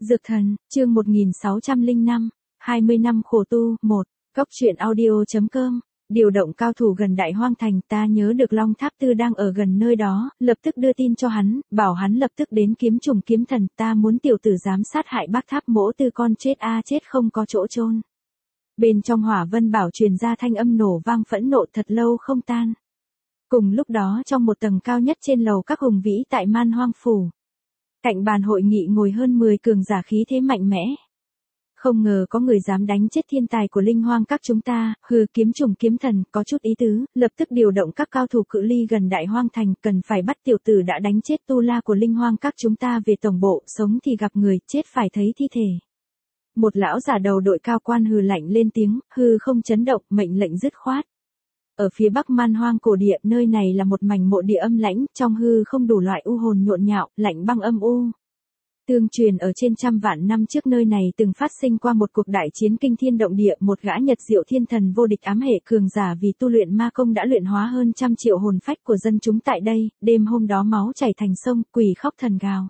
Dược thần, chương 1605, 20 năm khổ tu, 1, Cốc truyện audio.com, điều động cao thủ gần Đại Hoang Thành, ta nhớ được Long Tháp Tư đang ở gần nơi đó, lập tức đưa tin cho hắn, bảo hắn lập tức đến kiếm trùng kiếm thần, ta muốn tiểu tử dám sát hại Bác Tháp Mỗ Tư con chết chết không có chỗ chôn. Bên trong Hỏa Vân Bảo truyền ra thanh âm nổ vang phẫn nộ thật lâu không tan. Cùng lúc đó trong một tầng cao nhất trên lầu các hùng vĩ tại Man Hoang Phủ. Cạnh bàn hội nghị ngồi hơn 10 cường giả khí thế mạnh mẽ. Không ngờ có người dám đánh chết thiên tài của Linh Hoang các chúng ta, kiếm trùng kiếm thần, có chút ý tứ, lập tức điều động các cao thủ cự ly gần Đại Hoang Thành, cần phải bắt tiểu tử đã đánh chết tu la của Linh Hoang các chúng ta về tổng bộ, sống thì gặp người, chết phải thấy thi thể. Một lão giả đầu đội cao quan hừ lạnh lên tiếng, không chấn động, mệnh lệnh dứt khoát. Ở phía bắc Man Hoang cổ địa, nơi này là một mảnh mộ địa âm lãnh, trong hư không đủ loại u hồn nhộn nhạo, lạnh băng âm u. Tương truyền ở trên trăm vạn năm trước nơi này từng phát sinh qua một cuộc đại chiến kinh thiên động địa, một gã Nhật Diệu Thiên Thần vô địch ám hệ cường giả vì tu luyện ma công đã luyện hóa hơn 100 triệu hồn phách của dân chúng tại đây, đêm hôm đó máu chảy thành sông, quỷ khóc thần gào.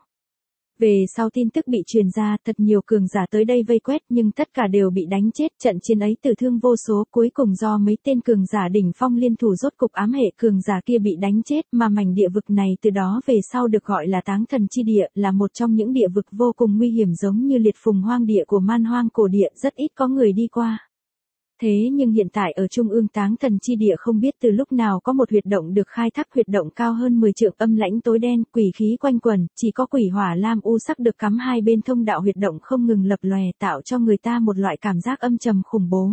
Về sau tin tức bị truyền ra, thật nhiều cường giả tới đây vây quét nhưng tất cả đều bị đánh chết, trận chiến ấy tử thương vô số, cuối cùng do mấy tên cường giả đỉnh phong liên thủ rốt cục ám hệ cường giả kia bị đánh chết, mà mảnh địa vực này từ đó về sau được gọi là Táng Thần Chi Địa, là một trong những địa vực vô cùng nguy hiểm giống như liệt phùng hoang địa của Man Hoang cổ địa, rất ít có người đi qua. Thế nhưng hiện tại ở trung ương Táng Thần Chi Địa không biết từ lúc nào có một huyệt động được khai thác, huyệt động cao hơn 10 trượng, âm lãnh tối đen, quỷ khí quanh quẩn, chỉ có quỷ hỏa lam u sắc được cắm hai bên thông đạo huyệt động không ngừng lập lòe, tạo cho người ta một loại cảm giác âm trầm khủng bố.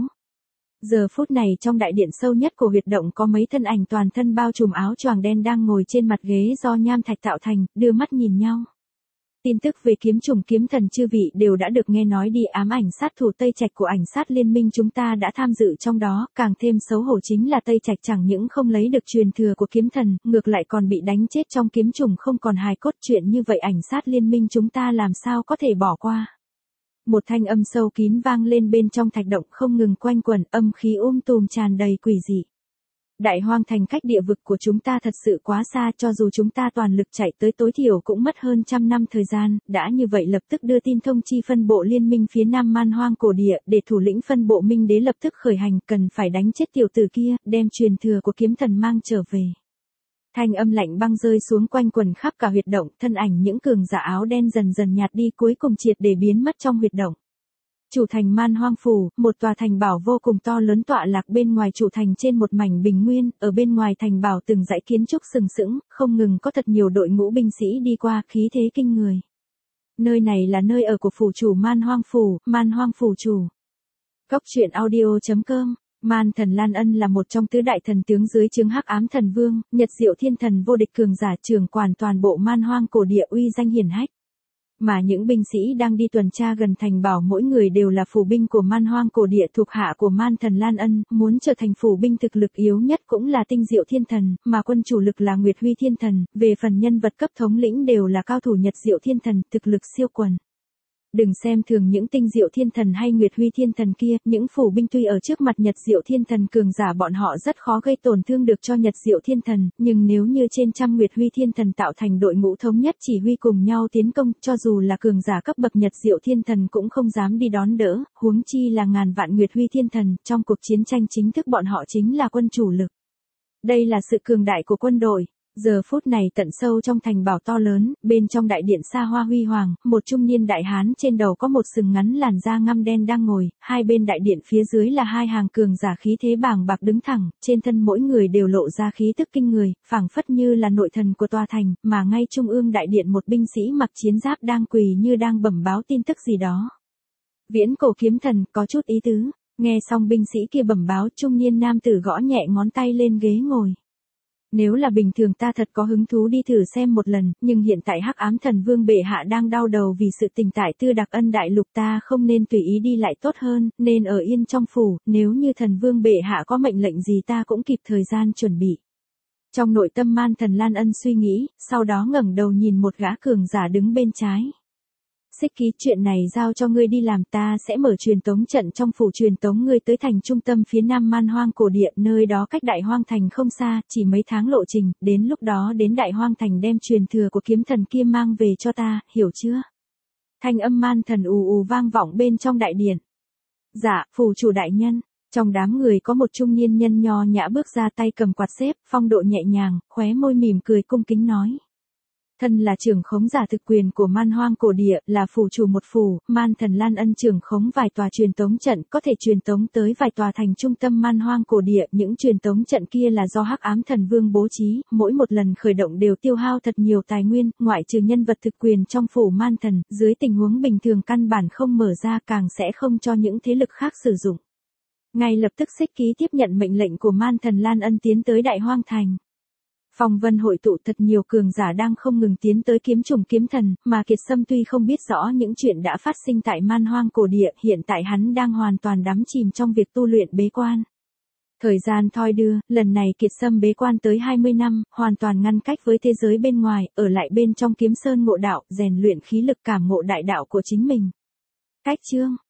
Giờ phút này trong đại điện sâu nhất của huyệt động có mấy thân ảnh toàn thân bao trùm áo choàng đen đang ngồi trên mặt ghế do nham thạch tạo thành, đưa mắt nhìn nhau. Tin tức về kiếm trùng kiếm thần chư vị đều đã được nghe nói đi, ám ảnh sát thủ Tây Trạch của ảnh sát liên minh chúng ta đã tham dự trong đó, càng thêm xấu hổ chính là Tây Trạch chẳng những không lấy được truyền thừa của kiếm thần, ngược lại còn bị đánh chết trong kiếm trùng không còn hài cốt, chuyện như vậy ảnh sát liên minh chúng ta làm sao có thể bỏ qua. Một thanh âm sâu kín vang lên bên trong thạch động không ngừng quanh quẩn, âm khí tùm tràn đầy quỷ dị. Đại Hoang Thành cách địa vực của chúng ta thật sự quá xa, cho dù chúng ta toàn lực chạy tới tối thiểu cũng mất hơn 100 năm thời gian, đã như vậy lập tức đưa tin thông chi phân bộ liên minh phía nam Man Hoang cổ địa, để thủ lĩnh phân bộ Minh Đế lập tức khởi hành, cần phải đánh chết tiểu tử kia, đem truyền thừa của kiếm thần mang trở về. Thanh âm lạnh băng rơi xuống quanh quần khắp cả huyệt động, thân ảnh những cường giả áo đen dần dần nhạt đi, cuối cùng triệt để biến mất trong huyệt động. Chủ thành Man Hoang Phủ, một tòa thành bảo vô cùng to lớn tọa lạc bên ngoài chủ thành trên một mảnh bình nguyên, ở bên ngoài thành bảo từng dãy kiến trúc sừng sững, không ngừng có thật nhiều đội ngũ binh sĩ đi qua, khí thế kinh người. Nơi này là nơi ở của phủ chủ Man Hoang Phủ, Man Hoang Phủ chủ. Cốc truyện audio.com. Man Thần Lan Ân là một trong tứ đại thần tướng dưới trướng Hắc Ám Thần Vương, Nhật Diệu Thiên Thần vô địch cường giả, trưởng quản toàn bộ Man Hoang cổ địa, uy danh hiển hách. Mà những binh sĩ đang đi tuần tra gần thành bảo mỗi người đều là phủ binh của Man Hoang cổ địa thuộc hạ của Man Thần Lan Ân, muốn trở thành phủ binh thực lực yếu nhất cũng là Tinh Diệu Thiên Thần, mà quân chủ lực là Nguyệt Huy Thiên Thần, về phần nhân vật cấp thống lĩnh đều là cao thủ Nhật Diệu Thiên Thần, thực lực siêu quần. Đừng xem thường những Tinh Diệu Thiên Thần hay Nguyệt Huy Thiên Thần kia, những phủ binh tuy ở trước mặt Nhật Diệu Thiên Thần cường giả bọn họ rất khó gây tổn thương được cho Nhật Diệu Thiên Thần, nhưng nếu như trên trăm Nguyệt Huy Thiên Thần tạo thành đội ngũ thống nhất chỉ huy cùng nhau tiến công, cho dù là cường giả cấp bậc Nhật Diệu Thiên Thần cũng không dám đi đón đỡ, huống chi là ngàn vạn Nguyệt Huy Thiên Thần, trong cuộc chiến tranh chính thức bọn họ chính là quân chủ lực. Đây là sự cường đại của quân đội. Giờ phút này tận sâu trong thành bảo to lớn, bên trong đại điện xa hoa huy hoàng, một trung niên đại hán trên đầu có một sừng ngắn làn da ngăm đen đang ngồi, hai bên đại điện phía dưới là hai hàng cường giả khí thế bàng bạc đứng thẳng, trên thân mỗi người đều lộ ra khí tức kinh người, phảng phất như là nội thần của tòa thành, mà ngay trung ương đại điện một binh sĩ mặc chiến giáp đang quỳ như đang bẩm báo tin tức gì đó. Viễn cổ kiếm thần, có chút ý tứ. Nghe xong binh sĩ kia bẩm báo, trung niên nam tử gõ nhẹ ngón tay lên ghế ngồi. Nếu là bình thường ta thật có hứng thú đi thử xem một lần, nhưng hiện tại Hắc Ám Thần Vương bệ hạ đang đau đầu vì sự tình tại Tư Đặc Ân đại lục, ta không nên tùy ý đi lại tốt hơn, nên ở yên trong phủ, nếu như Thần Vương bệ hạ có mệnh lệnh gì ta cũng kịp thời gian chuẩn bị. Trong nội tâm Man Thần Lan Ân suy nghĩ, sau đó ngẩng đầu nhìn một gã cường giả đứng bên trái. Xích Ký, chuyện này giao cho ngươi đi làm, ta sẽ mở truyền tống trận trong phủ truyền tống ngươi tới thành trung tâm phía nam Man Hoang cổ địa, nơi đó cách Đại Hoang Thành không xa, chỉ mấy tháng lộ trình, đến lúc đó đến Đại Hoang Thành đem truyền thừa của kiếm thần kia mang về cho ta, hiểu chưa? Thanh âm man thần ù ù vang vọng bên trong đại điện. Dạ, phù chủ đại nhân. Trong đám người có một trung niên nhân nho nhã bước ra, tay cầm quạt xếp, phong độ nhẹ nhàng, khóe môi mỉm cười cung kính nói. Thân là trưởng khống giả thực quyền của man hoang cổ địa, là phù chủ một phủ, man thần Lan Ân trưởng khống vài tòa truyền tống trận, có thể truyền tống tới vài tòa thành trung tâm man hoang cổ địa. Những truyền tống trận kia là do Hắc Ám Thần Vương bố trí, mỗi một lần khởi động đều tiêu hao thật nhiều tài nguyên, ngoại trừ nhân vật thực quyền trong phủ man thần, dưới tình huống bình thường căn bản không mở ra, càng sẽ không cho những thế lực khác sử dụng. Ngay lập tức Xích Ký tiếp nhận mệnh lệnh của man thần Lan Ân tiến tới Đại Hoang Thành. Phong vân hội tụ thật nhiều cường giả đang không ngừng tiến tới kiếm trùng kiếm thần, mà Kiệt Sâm tuy không biết rõ những chuyện đã phát sinh tại man hoang cổ địa, hiện tại hắn đang hoàn toàn đắm chìm trong việc tu luyện bế quan. Thời gian thoi đưa, lần này Kiệt Sâm bế quan tới 20 năm, hoàn toàn ngăn cách với thế giới bên ngoài, ở lại bên trong kiếm sơn ngộ đạo, rèn luyện khí lực cảm ngộ đại đạo của chính mình. Cách chương